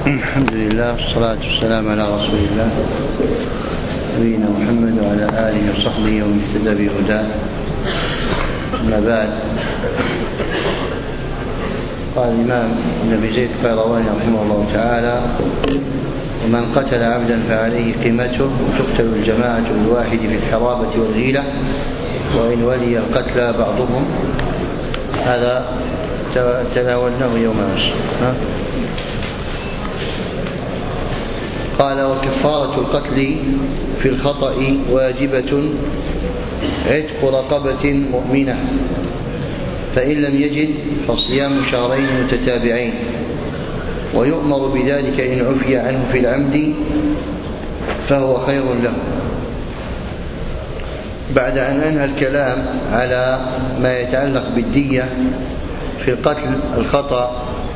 الحمد لله والصلاة والسلام على رسول الله نبينا محمد وعلى آله وصحبه ومن اهتدى بهداه. أما بعد، قال الإمام ابن أبي زيد القيرواني رحمه الله تعالى: ومن قتل عبدا فعليه قيمته، وتقتل الجماعة الواحد في الحرابة والغيلة وإن ولي القتلى بعضهم. هذا تناولناه يوم أمس. قال: وكفارة القتل في الخطأ واجبة عتق رقبة مؤمنة، فإن لم يجد فصيام شهرين متتابعين، ويؤمر بذلك إن عفي عنه في العمد فهو خير له. بعد أن أنهى الكلام على ما يتعلق بالدية في القتل الخطأ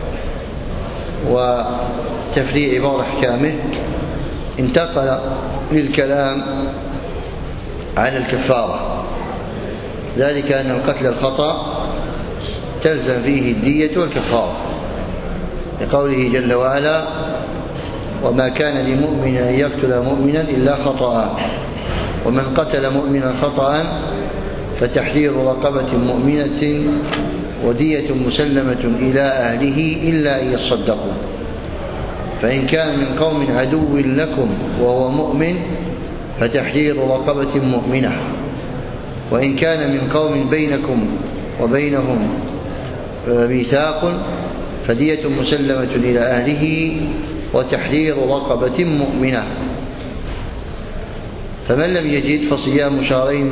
وتفريع بعض أحكامه، انتقل للكلام على الكفارة، ذلك أن القتل الخطأ تلزم فيه الدية والكفارة، لقوله جل وعلا: وما كان لمؤمن أن يقتل مؤمنا إلا خطأ، ومن قتل مؤمنا خطأ فتحرير رقبة مؤمنة ودية مسلمة إلى أهله إلا أن يصدقوا، فإن كان من قوم عدو لكم وهو مؤمن فتحرير رقبة مؤمنة، وإن كان من قوم بينكم وبينهم ميثاق فدية مسلمة إلى أهله وتحرير رقبة مؤمنة. فمن لم يجد فصيام شهرين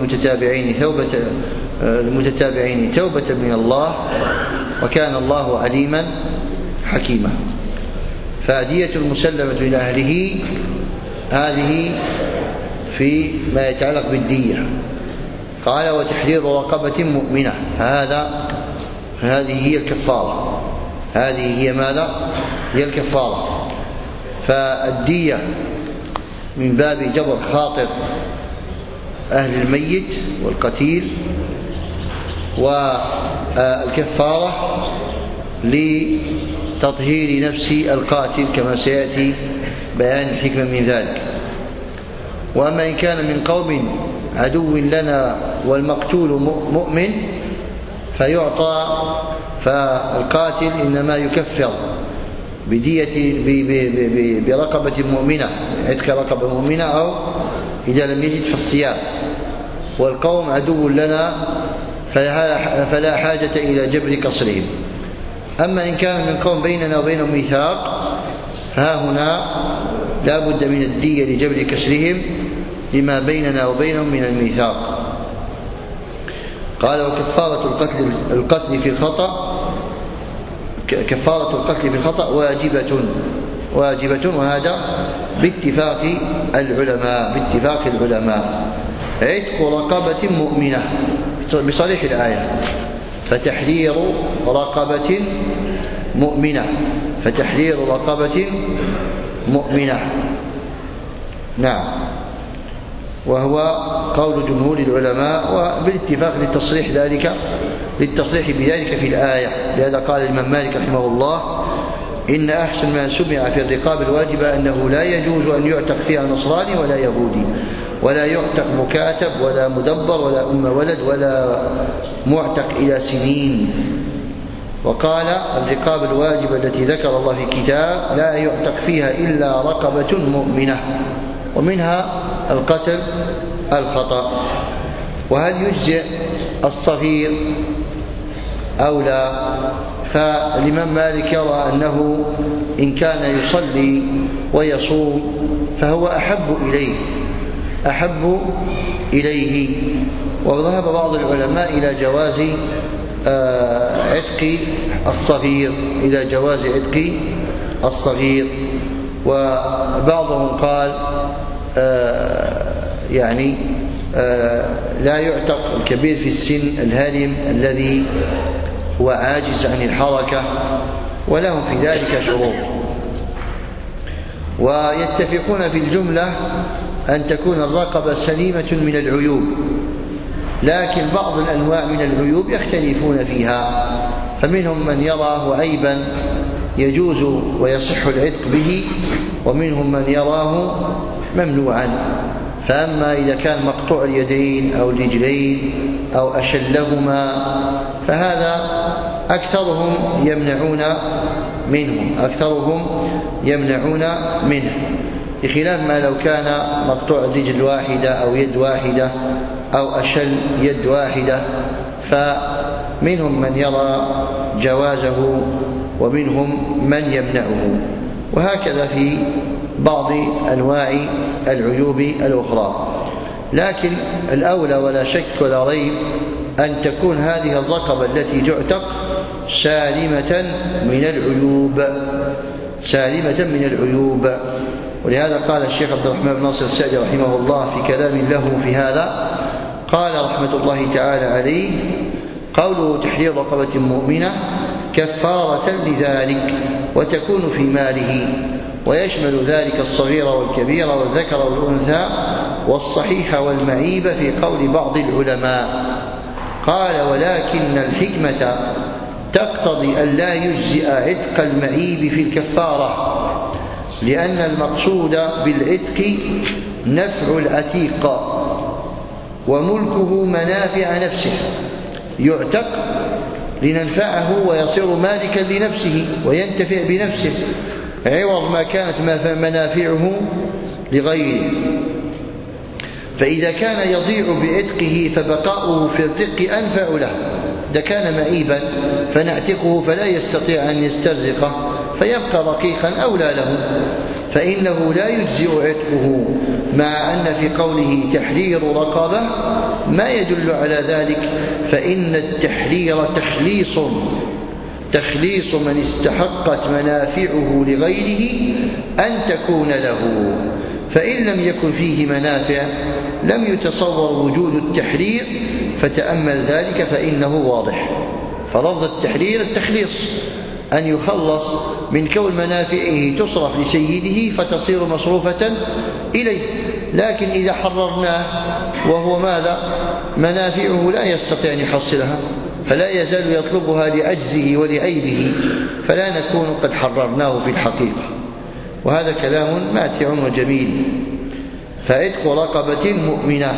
متتابعين توبة من الله، وكان الله عليما حكيما. فدية المسلمة إلى أهله هذه في ما يتعلق بالدية. قال: وتحرير رقبة مؤمنة، هذه هي الكفارة. هذه هي ماذا؟ هي الكفارة. فالدية من باب جبر خاطر أهل الميت والقتيل، والكفارة لتطهير نفس القاتل كما سيأتي بيان الحكمة من ذلك. وأما إن كان من قوم عدو لنا والمقتول مؤمن فالقاتل إنما يكفر بدية برقبة مؤمنة، عتق رقبة مؤمنة، أو إذا لم يجد فالصيام. والقوم عدو لنا فلا حاجة إلى جبر كسرهم. أما إن كان من قوم بيننا وبينهم ميثاق ها هنا لا بد من الدية لجبر كسرهم لما بيننا وبينهم من الميثاق. قال: وكفارة القتل في الخطأ، كفارة القتل في الخطأ واجبة، وهذا باتفاق العلماء. عتق رقبة مؤمنة بصريح الآية، فتحرير رقبة مؤمنة. نعم، وهو قول جمهور العلماء، وبالاتفاق للتصريح بذلك في الآية. لهذا قال الإمام مالك رحمه الله: إن أحسن ما سمع في الرقاب الواجبة أنه لا يجوز أن يعتق فيها نصراني ولا يهودي، ولا يعتق مكاتب ولا مدبر ولا أم ولد ولا معتق إلى سنين. وقال: الرقاب الواجبة التي ذكر الله في كتاب لا يعتق فيها إلا رقبة مؤمنة، ومنها القتل الخطأ. وهل يجزئ الصغير أو لا؟ فالإمام مالك يرى أنه إن كان يصلي ويصوم فهو أحب إليه. وذهب بعض العلماء إلى جواز عتق الصغير، وبعضهم قال لا يعتق الكبير في السن الهرم الذي هو عاجز عن الحركة، ولهم في ذلك شروط. ويتفقون في الجملة أن تكون الرقبة سليمة من العيوب، لكن بعض الأنواع من العيوب يختلفون فيها، فمنهم من يراه عيبا يجوز ويصح العتق به، ومنهم من يراه ممنوعا. فأما إذا كان مقطوع اليدين أو الرجلين أو أشلهما فهذا أكثرهم يمنعون منه، بخلاف ما لو كان مقطوع رجل واحدة أو يد واحدة أو أشل يد واحدة، فمنهم من يرى جوازه ومنهم من يمنعه. وهكذا في بعض أنواع العيوب الأخرى. لكن الأولى ولا شك ولا ريب أن تكون هذه الرقبة التي تعتق سالمة من العيوب. ولهذا قال الشيخ عبد الرحمن بن ناصر السعدي رحمه الله في كلام له في هذا، قال رحمة الله تعالى عليه: قوله تحرير رقبة مؤمنة كفارة لذلك، وتكون في ماله، ويشمل ذلك الصغير والكبير والذكر والأنثى والصحيح والمعيب في قول بعض العلماء. قال: ولكن الحكمة تقتضي أن لا يجزئ عتق المعيب في الكفارة، لأن المقصود بالعتق نفع العتيق وملكه منافع نفسه، يعتق لننفعه ويصير مالكا لنفسه وينتفع بنفسه، عوض ما كانت منافعه لغيره. فإذا كان يضيع بعتقه فبقاؤه في الرق أنفع له. إذا كان معيبا فنعتقه فلا يستطيع أن يسترزقه فيبقى رقيقا أولى له، فإنه لا يجزئ عتقه، مع أن في قوله تحرير رقبة ما يدل على ذلك، فإن التحرير تخليص من استحقت منافعه لغيره أن تكون له، فإن لم يكن فيه منافع لم يتصور وجود التحرير، فتأمل ذلك فإنه واضح. فلفظ التحرير التخليص، أن يخلص من كون منافعه تصرف لسيده فتصير مصروفة إليه. لكن إذا حررناه وهو ماذا؟ منافعه لا يستطيع أن يحصلها، فلا يزال يطلبها لعجزه ولعيبه، فلا نكون قد حررناه في الحقيقة. وهذا كلام ماتع وجميل. فعتق رقبة مؤمنة.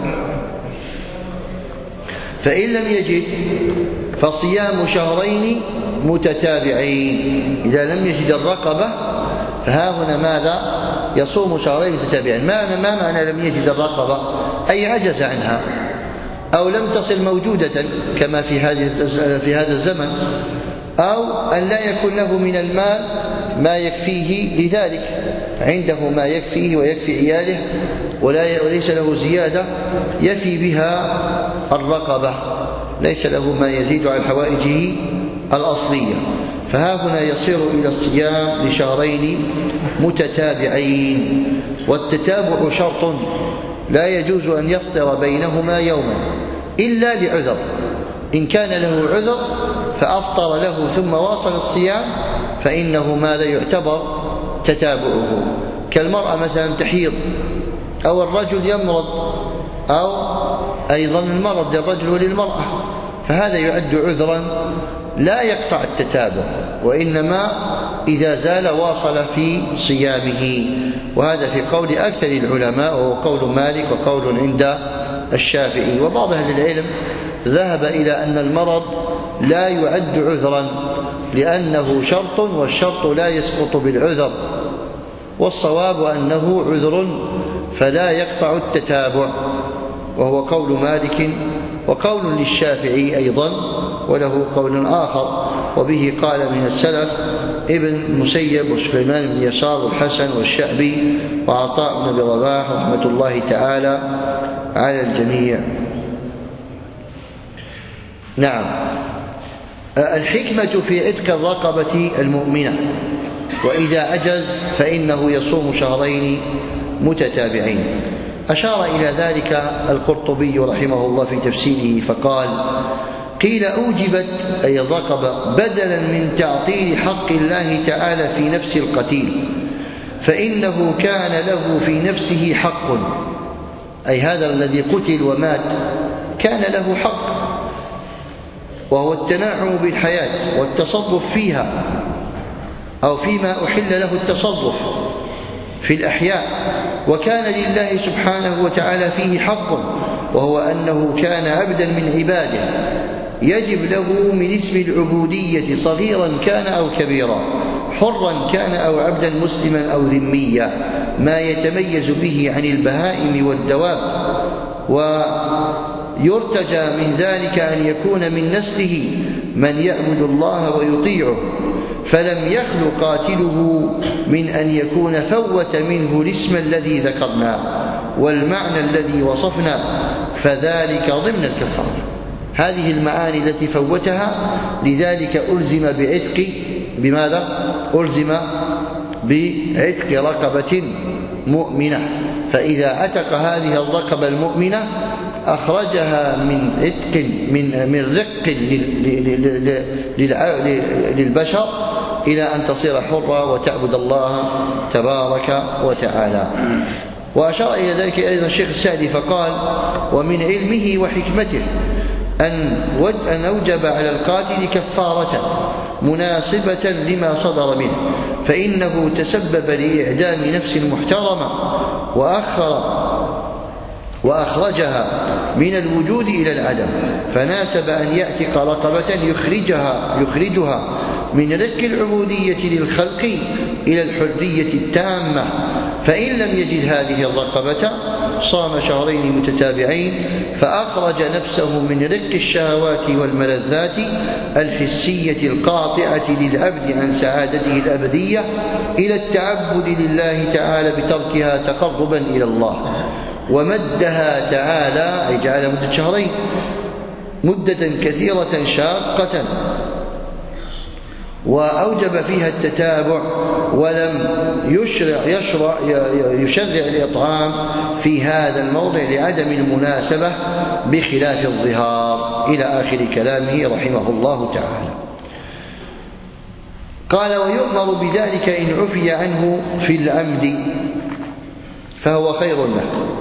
فإن لم يجد فصيام شهرين متتابعين. إذا لم يجد الرقبة فها هنا ماذا؟ يصوم شهرين متتابعين. ما معنى لم يجد الرقبة؟ أي عجز عنها أو لم تصل موجودة كما في هذا الزمن، أو أن لا يكون له من المال ما يكفيه لذلك، عنده ما يكفيه ويكفي عياله وليس له زيادة يفي بها الرقبة، ليس له ما يزيد على حوائجه الأصلية. فها هنا يصير إلى الصيام لشهرين متتابعين. والتتابع شرط لا يجوز أن يفطر بينهما يوما إلا لعذر. إن كان له عذر فأفطر له ثم واصل الصيام فإنه ماذا يعتبر تتابعه. كالمرأة مثلا تحيض أو الرجل يمرض، أو أيضا المرض للرجل وللمرأة، فهذا يعد عذرا لا يقطع التتابع، وإنما إذا زال واصل في صيامه. وهذا في قول أكثر العلماء، وهو قول مالك وقول عند الشافعي. وبعض أهل العلم ذهب إلى أن المرض لا يعد عذرا لأنه شرط، والشرط لا يسقط بالعذر، والصواب أنه عذر فلا يقطع التتابع، وهو قول مالك وقول للشافعي أيضا، وله قول آخر. وبه قال من السلف ابن المسيب وسليمان بن يسار والحسن والشعبي وعطاء بن أبي رباح رحمة الله تعالى على الجميع. نعم. الحكمة في عتق الرقبة المؤمنة، وإذا عجز فإنه يصوم شهرين متتابعين. أشار إلى ذلك القرطبي رحمه الله في تفسيره فقال: قيل أوجبت أي الرقبة بدلا من تعطيل حق الله تعالى في نفس القتيل، فإنه كان له في نفسه حق، أي هذا الذي قتل ومات كان له حق، وهو التنعم بالحياة والتصرف فيها، أو فيما أحل له التصرف في الأحياء، وكان لله سبحانه وتعالى فيه حظ، وهو أنه كان عبدا من عباده يجب له من اسم العبودية صغيرا كان أو كبيرا، حرا كان أو عبدا مسلما أو ذميا، ما يتميز به عن البهائم والدواب، ويرتجى من ذلك أن يكون من نسله من يعبد الله ويطيعه، فلم يخل قاتله من أن يكون فوت منه الاسم الذي ذكرناه والمعنى الذي وصفنا، فذلك ضمن الكفارة. هذه المعاني التي فوتها لذلك ألزم بعتق، بماذا؟ ألزم بعتق رقبة مؤمنة، فإذا عتق هذه الرقبة المؤمنة أخرجها من عتق من رق للبشر إلى أن تصير حرة وتعبد الله تبارك وتعالى. وأشار إلى ذلك أيضا الشيخ السعدي فقال: ومن علمه وحكمته أن أوجب على القاتل كفارة مناسبة لما صدر منه، فإنه تسبب لإعدام نفس محترمة وأخرجها من الوجود إلى العدم، فناسب أن يعتق رقبة يخرجها من رق العبودية للخلق إلى الحرية التامة، فإن لم يجد هذه الرقبة صام شهرين متتابعين، فأخرج نفسه من رق الشهوات والملذات الحسية القاطعة للعبد عن سعادته الأبدية إلى التعبد لله تعالى بتركها تقربا إلى الله، ومدها تعالى أي جعل مدة شهرين مدة كثيرة شاقة، وأوجب فيها التتابع، ولم يشرع الإطعام في هذا الموضع لعدم المناسبة بخلاف الظهار، إلى آخر كلامه رحمه الله تعالى. قال: ويؤمر بذلك إن عفي عنه في العمد فهو خير له.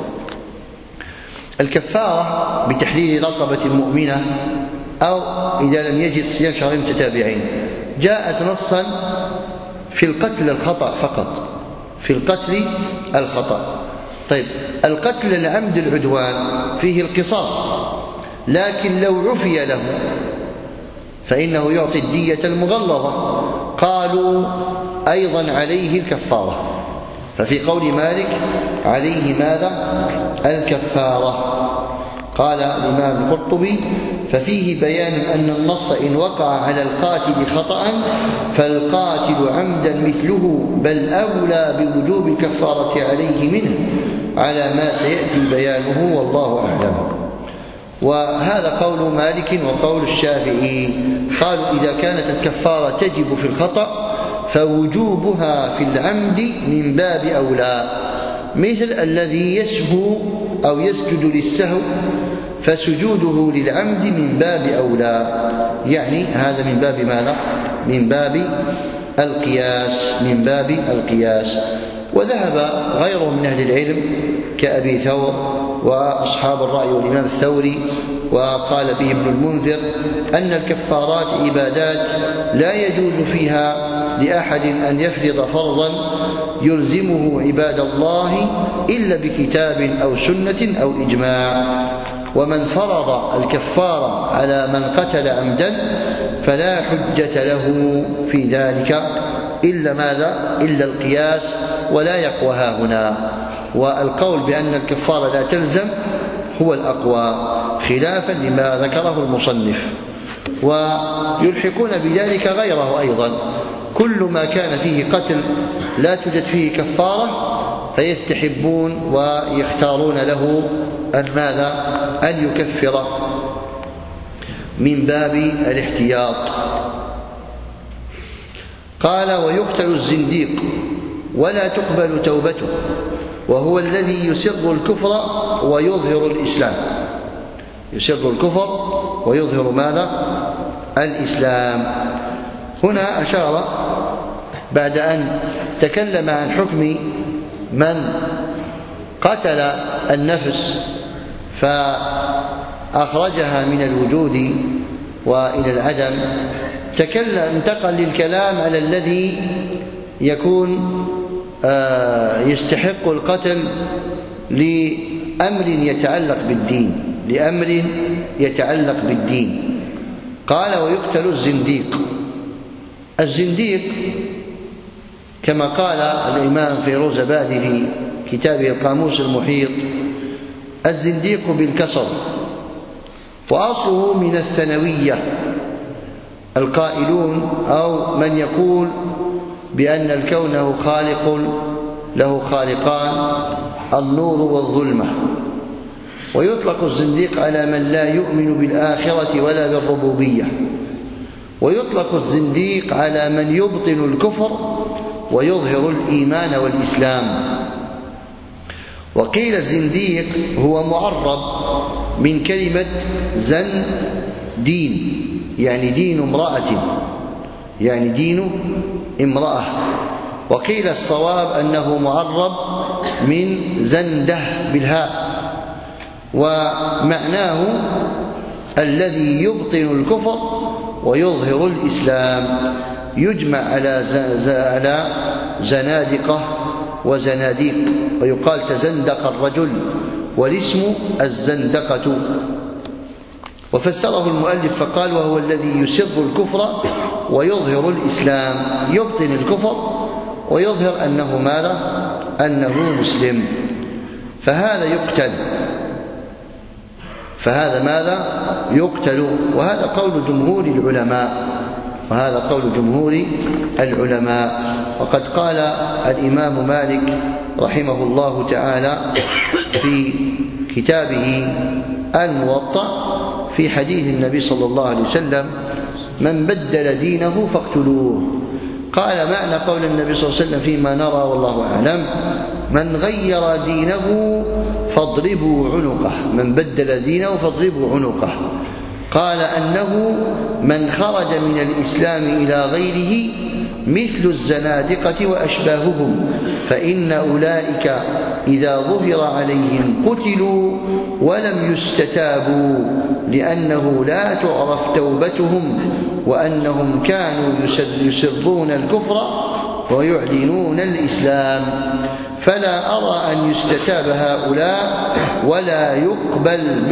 الكفارة بتحليل رقبة مؤمنة أو إذا لم يجد صيام شهرين متتابعين جاءت نصا في القتل الخطأ فقط، في القتل الخطأ. طيب، القتل العمد العدوان فيه القصاص، لكن لو عفي له فإنه يعطي الدية المغلظة، قالوا أيضا عليه الكفارة، ففي قول مالك عليه ماذا؟ الكفارة. قال الإمام القرطبي: ففيه بيان أن النص إن وقع على القاتل خطأ فالقاتل عمدا مثله، بل أولى بوجوب الكفارة عليه منه، على ما سيأتي بيانه، والله أعلم. وهذا قول مالك وقول الشافعي، قالوا إذا كانت الكفارة تجب في الخطأ فوجوبها في العمد من باب أولى، مثل الذي يسهو أو يسجد للسهو فسجوده للعمد من باب أولى، يعني هذا من باب ماذا؟ من باب القياس، من باب القياس. وذهب غيره من أهل العلم كأبي ثور وأصحاب الرأي والإمام الثوري، وقال به ابن المنذر، أن الكفارات عبادات لا يجوز فيها لأحد أن يفرض فرضا يلزمه عباد الله إلا بكتاب أو سنة أو إجماع، ومن فرض الكفارة على من قتل عمدا فلا حجة له في ذلك إلا ماذا؟ إلا القياس، ولا يقوى هنا. والقول بأن الكفارة لا تلزم هو الأقوى، خلافا لما ذكره المصنف. ويلحقون بذلك غيره أيضا، كل ما كان فيه قتل لا توجد فيه كفارة فيستحبون ويختارون له أن ماذا؟ أن يكفر من باب الاحتياط. قال: ويقتل الزنديق ولا تقبل توبته، وهو الذي يسر الكفر ويظهر الإسلام، يسر الكفر ويظهر ماذا؟ الإسلام. هنا أشار بعد أن تكلم عن حكم من قتل النفس فأخرجها من الوجود وإلى العدم، انتقل للكلام على الذي يكون يستحق القتل لأمر يتعلق بالدين. قال ويقتل الزنديق. الزنديق كما قال الإمام فيروزآبادي في كتابه القاموس المحيط: الزنديق بالكسر، وأصله من الثانوية، القائلون أو من يقول بأن الكون له خالقان، النور والظلمة. ويطلق الزنديق على من لا يؤمن بالآخرة ولا بالربوبية، ويطلق الزنديق على من يبطن الكفر ويظهر الإيمان والإسلام. وقيل الزنديق هو معرب من كلمة دين، يعني دين امرأة. وقيل الصواب أنه معرب من زنده بالهاء، ومعناه الذي يبطن الكفر ويظهر الإسلام، يجمع على زنادقة وزناديق، ويقال تزندق الرجل، والاسم الزندقة. وفسره المؤلف فقال: وهو الذي يسر الكفر ويظهر الإسلام، يبطن الكفر ويظهر أنه ماذا؟ أنه مسلم. فهذا يقتل. فهذا ماذا؟ يقتل. وهذا قول جمهور العلماء. وقد قال الإمام مالك رحمه الله تعالى في كتابه الموطأ في حديث النبي صلى الله عليه وسلم: من بدل دينه فاقتلوه. قال معنى قول النبي صلى الله عليه وسلم فيما نرى والله أعلم: من غير دينه فاضربوا عنقه. من بدل دينه فاضربوا عنقه. قال أنه من خرج من الإسلام إلى غيره مثل الزنادقة وأشباههم، فإن أولئك إذا ظهر عليهم قتلوا ولم يستتابوا، لأنه لا تعرف توبتهم، وأنهم كانوا يسرون الكفر ويعلنون الإسلام. فلا أرى أن يستتاب هؤلاء ولا يقبل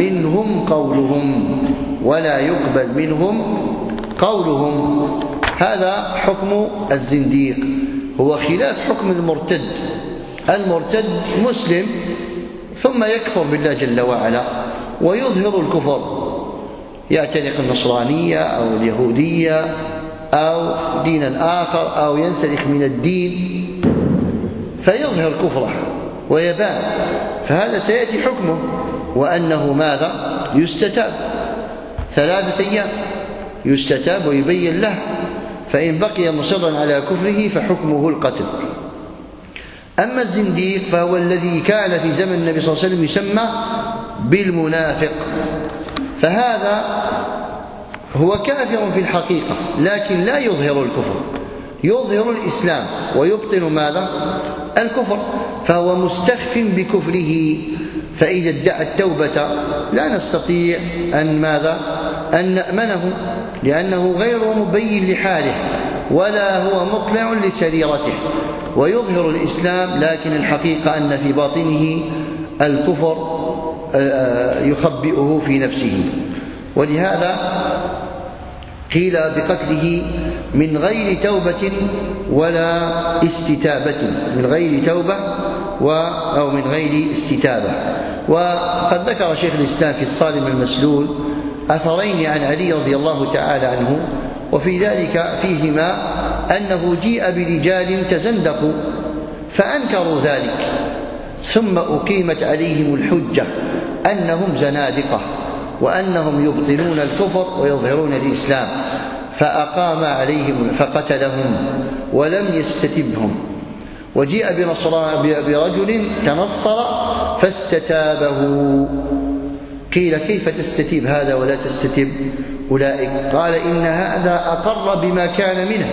منهم قولهم. هذا حكم الزنديق، هو خلاف حكم المرتد. المرتد مسلم ثم يكفر بالله جل وعلا ويظهر الكفر، يعتنق النصرانية أو اليهودية أو دينا آخر، أو ينسلخ من الدين فيظهر كفره ويبان. فهذا سيأتي حكمه، وأنه ماذا؟ يستتاب 3 أيام، يستتاب ويبين له، فإن بقي مصرا على كفره فحكمه القتل. أما الزنديق فهو الذي كان في زمن النبي صلى الله عليه وسلم يسمى بالمنافق، فهذا هو كافر في الحقيقة لكن لا يظهر الكفر، يظهر الإسلام ويبطن ماذا؟ الكفر، فهو مستخف بكفره. فإذا ادعى التوبة لا نستطيع أن نأمنه، لأنه غير مبين لحاله ولا هو مطلع لسريرته، ويظهر الإسلام لكن الحقيقة أن في باطنه الكفر يخبئه في نفسه. ولهذا قيل بقتله من غير توبة ولا استتابة، من غير توبة أو من غير استتابة. وقد ذكر شيخ الإسلام في الصارم المسلول أثرين عن علي رضي الله تعالى عنه، وفي ذلك فيهما أنه جيء برجال تزندقوا فأنكروا ذلك، ثم أقيمت عليهم الحجة أنهم زنادقة وأنهم يبطلون الكفر ويظهرون الإسلام، فأقام عليهم فقتلهم ولم يستتبهم. وجيء برجل تنصر فاستتابه. قيل كيف تستتيب هذا ولا تستتب أولئك؟ قال إن هذا أقر بما كان منه،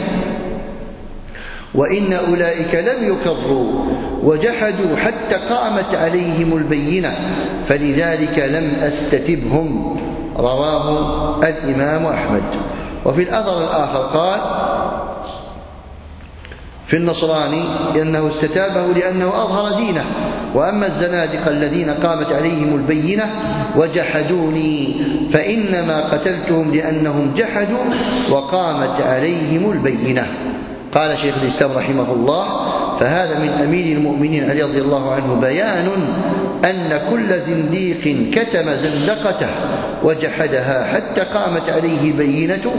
وإن أولئك لم يقروا وجحدوا حتى قامت عليهم البينة، فلذلك لم أستتبهم. رواه الإمام أحمد. وفي الأثر الآخر قال: في النصراني لأنه استتابه لأنه أظهر دينه. وأما الزنادقة الذين قامت عليهم البينة وجحدوني فإنما قتلتهم لأنهم جحدوا وقامت عليهم البينة. قال شيخ الإسلام رحمه الله: فهذا من أمير المؤمنين علي رضي الله عنه بيان أن كل زنديق كتم زندقته وجحدها حتى قامت عليه بينة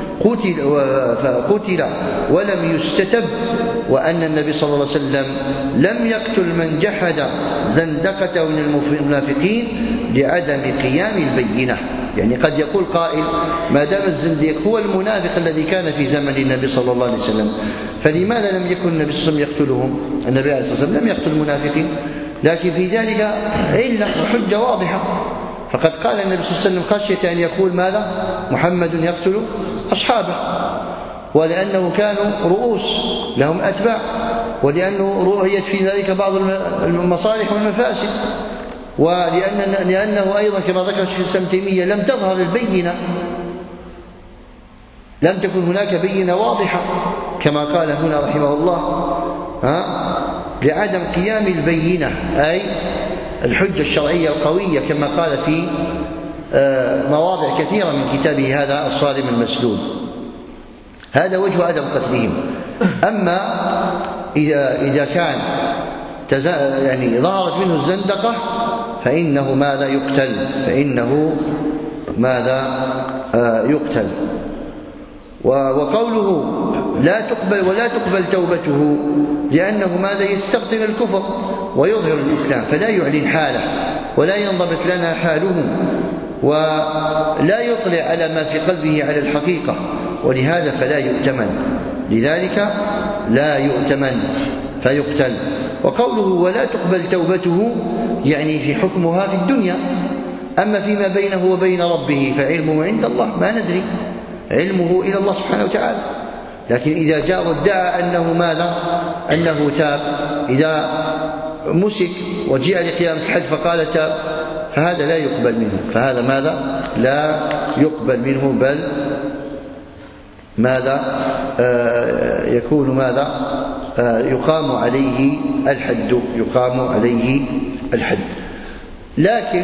فقتل ولم يستتب، وأن النبي صلى الله عليه وسلم لم يقتل من جحد زندقته من المنافقين لعدم قيام البينة. يعني قد يقول قائل: ما دام الزنديق هو المنافق الذي كان في زمن النبي صلى الله عليه وسلم فلماذا لم يكن النبي صلى الله عليه وسلم يقتلهم؟ النبي عليه الصلاة والسلام لم يقتل المنافقين، لكن في ذلك علة وحجة واضحة. فقد قال النبي صلى الله عليه وسلم خشية أن يقول ماذا؟ محمد يقتل أصحابه، ولأنه كانوا رؤوس لهم أتباع، ولأنه رؤيت في ذلك بعض المصالح والمفاسد، ولأنه أيضا كما ذكر الشيخ الإسلام تيمية لم تظهر البينة، لم تكن هناك بينة واضحة كما قال هنا رحمه الله لعدم قيام البينة، أي الحجة الشرعية القوية كما قال في مواضع كثيرة من كتابه هذا الصارم المسلول. هذا وجه عدم قتلهم. أما إذا كان يعني ظهرت منه الزندقة فإنه ماذا يقتل، فإنه ماذا يقتل. وقوله لا تقبل ولا تقبل توبته لأنه ماذا يستبطن الكفر ويظهر الإسلام، فلا يعلن حاله ولا ينضبط لنا حاله ولا يطلع على ما في قلبه على الحقيقة، ولهذا فلا يؤتمن، لذلك لا يؤتمن فيقتل. وقوله ولا تقبل توبته يعني في حكمها في الدنيا، أما فيما بينه وبين ربه فعلمه عند الله، ما ندري، علمه إلى الله سبحانه وتعالى. لكن إذا جاء وادعى أنه ماذا؟ أنه تاب، إذا مسك وجيء لقيام الحد فقال تاب، فهذا لا يقبل منه، فهذا ماذا؟ لا يقبل منه، بل ماذا يكون ماذا؟ يقام عليه الحد، يقام عليه الحد. لكن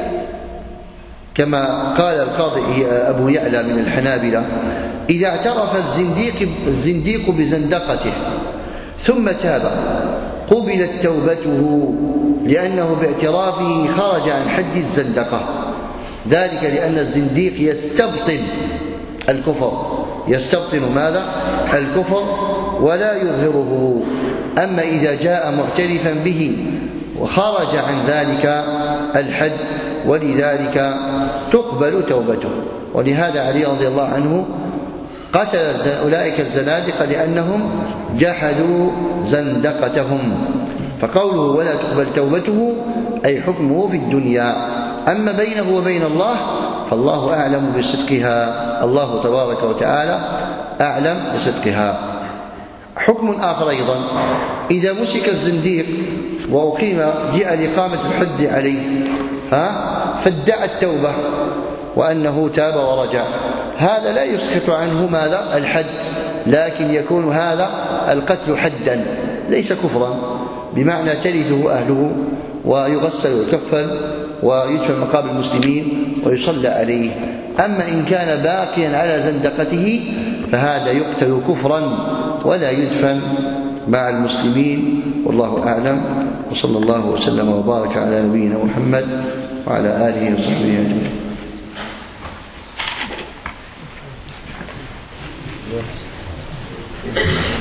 كما قال القاضي أبو يعلى من الحنابلة: إذا اعترف الزنديق بزندقته ثم تاب قبلت توبته، لأنه باعترافه خرج عن حد الزندقة، ذلك لأن الزنديق يستبطن الكفر، يستبطن ماذا؟ الكفر ولا يظهره. أما إذا جاء معترفا به وخرج عن ذلك الحد، ولذلك تقبل توبته. ولهذا علي رضي الله عنه قتل أولئك الزنادقة لأنهم جحدوا زندقتهم. فقوله ولا تقبل توبته أي حكمه في الدنيا، أما بينه وبين الله فالله أعلم بصدقها، الله تبارك وتعالى أعلم بصدقها. حكم آخر أيضا: إذا مسك الزنديق وأقيم جاء لإقامة الحد عليه فادعى التوبة وأنه تاب ورجع، هذا لا يسقط عنه ماذا؟ الحد، لكن يكون هذا القتل حدا ليس كفرا، بمعنى ترثه أهله ويغسل ويكفل ويدفن مقابر المسلمين ويصلى عليه. أما إن كان باقيا على زندقته فهذا يقتل كفرا ولا يدفن مع المسلمين، والله أعلم. وصلى الله وسلم وبارك على نبينا محمد وعلى آله وصحبه أجمعين.